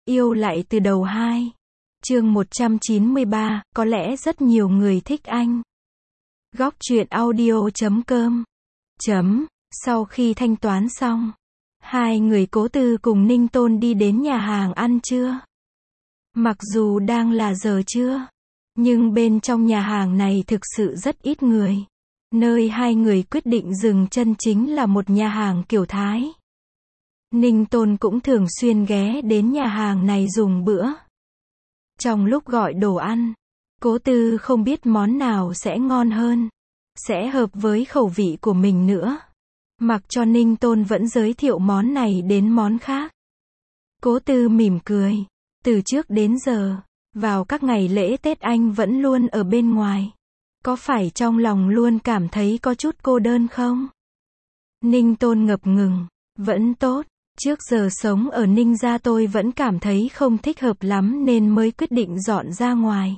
Yêu lại từ đầu 2. Chương 193, có lẽ rất nhiều người thích anh. Góc truyện audio.com. Sau khi thanh toán xong, hai người Cố Tư cùng Ninh Tôn đi đến nhà hàng ăn trưa. Mặc dù đang là giờ trưa, nhưng bên trong nhà hàng này thực sự rất ít người. Nơi hai người quyết định dừng chân chính là một nhà hàng kiểu Thái. Ninh Tôn cũng thường xuyên ghé đến nhà hàng này dùng bữa. Trong lúc gọi đồ ăn, Cố Tư không biết món nào sẽ ngon hơn, sẽ hợp với khẩu vị của mình nữa. Mặc cho Ninh Tôn vẫn giới thiệu món này đến món khác. Cố Tư mỉm cười. Từ trước đến giờ, vào các ngày lễ Tết anh vẫn luôn ở bên ngoài. Có phải trong lòng luôn cảm thấy có chút cô đơn không? Ninh Tôn ngập ngừng. Vẫn tốt. Trước giờ sống ở Ninh gia tôi vẫn cảm thấy không thích hợp lắm nên mới quyết định dọn ra ngoài.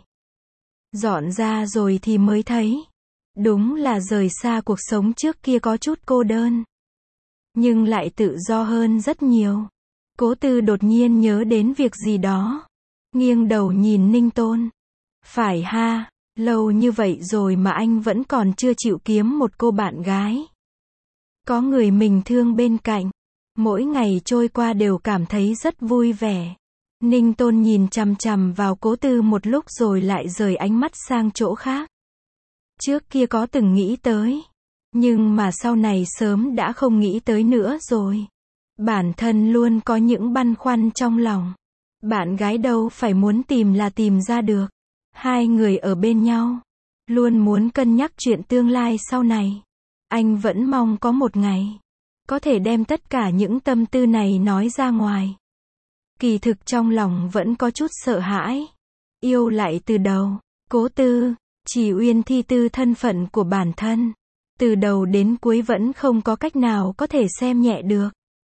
Dọn ra rồi thì mới thấy. Đúng là rời xa cuộc sống trước kia có chút cô đơn. Nhưng lại tự do hơn rất nhiều. Cố Tư đột nhiên nhớ đến việc gì đó. Nghiêng đầu nhìn Ninh Tôn. Phải ha, lâu như vậy rồi mà anh vẫn còn chưa chịu kiếm một cô bạn gái. Có người mình thương bên cạnh. Mỗi ngày trôi qua đều cảm thấy rất vui vẻ. Ninh Tôn nhìn chằm chằm vào Cố Tư một lúc rồi lại rời ánh mắt sang chỗ khác. Trước kia có từng nghĩ tới. Nhưng mà sau này sớm đã không nghĩ tới nữa rồi. Bản thân luôn có những băn khoăn trong lòng. Bạn gái đâu phải muốn tìm là tìm ra được. Hai người ở bên nhau. Luôn muốn cân nhắc chuyện tương lai sau này. Anh vẫn mong có một ngày. Có thể đem tất cả những tâm tư này nói ra ngoài. Kỳ thực trong lòng vẫn có chút sợ hãi. Yêu lại từ đầu. Cố Tư, chỉ Uyên thi tư thân phận của bản thân. Từ đầu đến cuối vẫn không có cách nào có thể xem nhẹ được.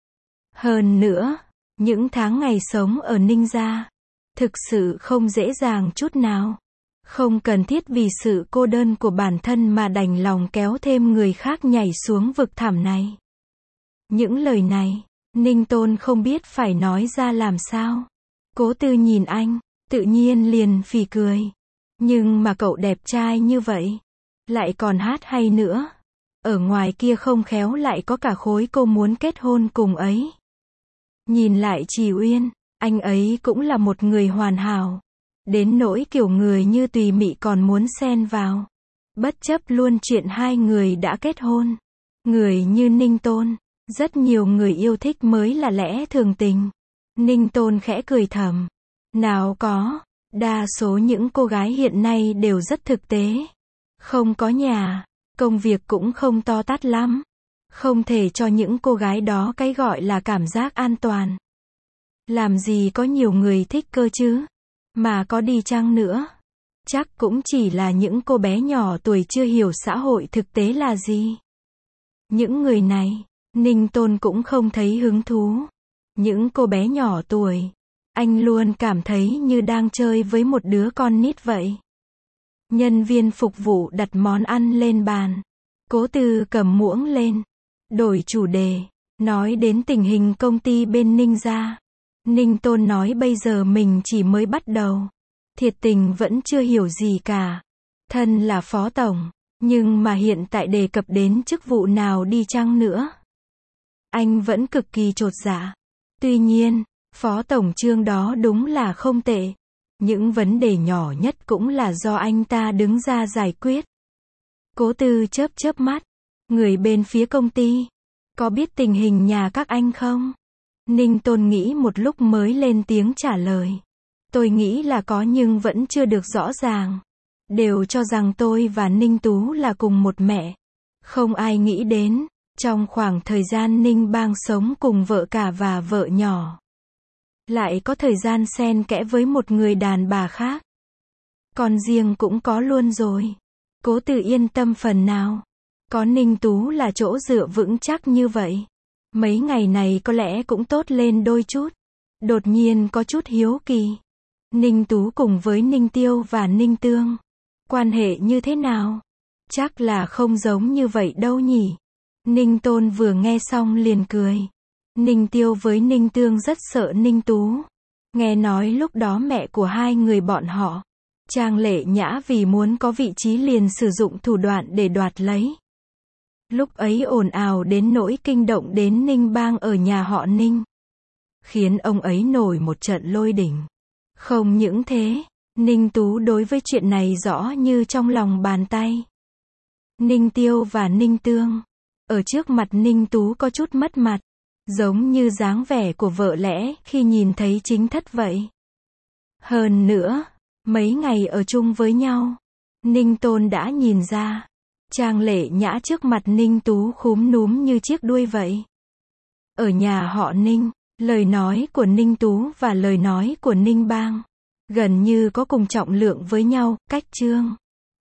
Hơn nữa, những tháng ngày sống ở Ninh gia, thực sự không dễ dàng chút nào. Không cần thiết vì sự cô đơn của bản thân mà đành lòng kéo thêm người khác nhảy xuống vực thẳm này. Những lời này, Ninh Tôn không biết phải nói ra làm sao. Cố Tư nhìn anh, tự nhiên liền phì cười. Nhưng mà cậu đẹp trai như vậy, lại còn hát hay nữa. Ở ngoài kia không khéo lại có cả khối cô muốn kết hôn cùng ấy. Nhìn lại Trì Uyên, anh ấy cũng là một người hoàn hảo. Đến nỗi kiểu người như Tùy Mị còn muốn xen vào. Bất chấp luôn chuyện hai người đã kết hôn. Người như Ninh Tôn, rất nhiều người yêu thích mới là lẽ thường tình. Ninh Tôn khẽ cười thầm. Nào có, đa số những cô gái hiện nay đều rất thực tế. Không có nhà, công việc cũng không to tát lắm. Không thể cho những cô gái đó cái gọi là cảm giác an toàn. Làm gì có nhiều người thích cơ chứ? Mà có đi chăng nữa? Chắc cũng chỉ là những cô bé nhỏ tuổi chưa hiểu xã hội thực tế là gì. Những người này, Ninh Tôn cũng không thấy hứng thú. Những cô bé nhỏ tuổi, anh luôn cảm thấy như đang chơi với một đứa con nít vậy. Nhân viên phục vụ đặt món ăn lên bàn. Cố Tư cầm muỗng lên. Đổi chủ đề, nói đến tình hình công ty bên Ninh gia. Ninh Tôn nói bây giờ mình chỉ mới bắt đầu. Thiệt tình vẫn chưa hiểu gì cả. Thân là phó tổng, nhưng mà hiện tại đề cập đến chức vụ nào đi chăng nữa. Anh vẫn cực kỳ chột dạ. Tuy nhiên, phó tổng Trương đó đúng là không tệ. Những vấn đề nhỏ nhất cũng là do anh ta đứng ra giải quyết. Cố Tư chớp chớp mắt. Người bên phía công ty, có biết tình hình nhà các anh không? Ninh Tôn nghĩ một lúc mới lên tiếng trả lời. Tôi nghĩ là có nhưng vẫn chưa được rõ ràng. Đều cho rằng tôi và Ninh Tú là cùng một mẹ. Không ai nghĩ đến, trong khoảng thời gian Ninh Bang sống cùng vợ cả và vợ nhỏ, lại có thời gian xen kẽ với một người đàn bà khác. Con riêng cũng có luôn rồi. Cố Tư yên tâm phần nào. Có Ninh Tú là chỗ dựa vững chắc như vậy. Mấy ngày này có lẽ cũng tốt lên đôi chút. Đột nhiên có chút hiếu kỳ. Ninh Tú cùng với Ninh Tiêu và Ninh Tương, quan hệ như thế nào? Chắc là không giống như vậy đâu nhỉ. Ninh Tôn vừa nghe xong liền cười. Ninh Tiêu với Ninh Tương rất sợ Ninh Tú. Nghe nói lúc đó mẹ của hai người bọn họ, Trang Lệ Nhã vì muốn có vị trí liền sử dụng thủ đoạn để đoạt lấy. Lúc ấy ồn ào đến nỗi kinh động đến Ninh Bang ở nhà họ Ninh, khiến ông ấy nổi một trận lôi đình. Không những thế, Ninh Tú đối với chuyện này rõ như trong lòng bàn tay. Ninh Tiêu và Ninh Tương, ở trước mặt Ninh Tú có chút mất mặt, giống như dáng vẻ của vợ lẽ khi nhìn thấy chính thất vậy. Hơn nữa, mấy ngày ở chung với nhau, Ninh Tôn đã nhìn ra, Trang Lệ Nhã trước mặt Ninh Tú khúm núm như chiếc đuôi vậy. Ở nhà họ Ninh, lời nói của Ninh Tú và lời nói của Ninh Bang gần như có cùng trọng lượng với nhau, cách chương.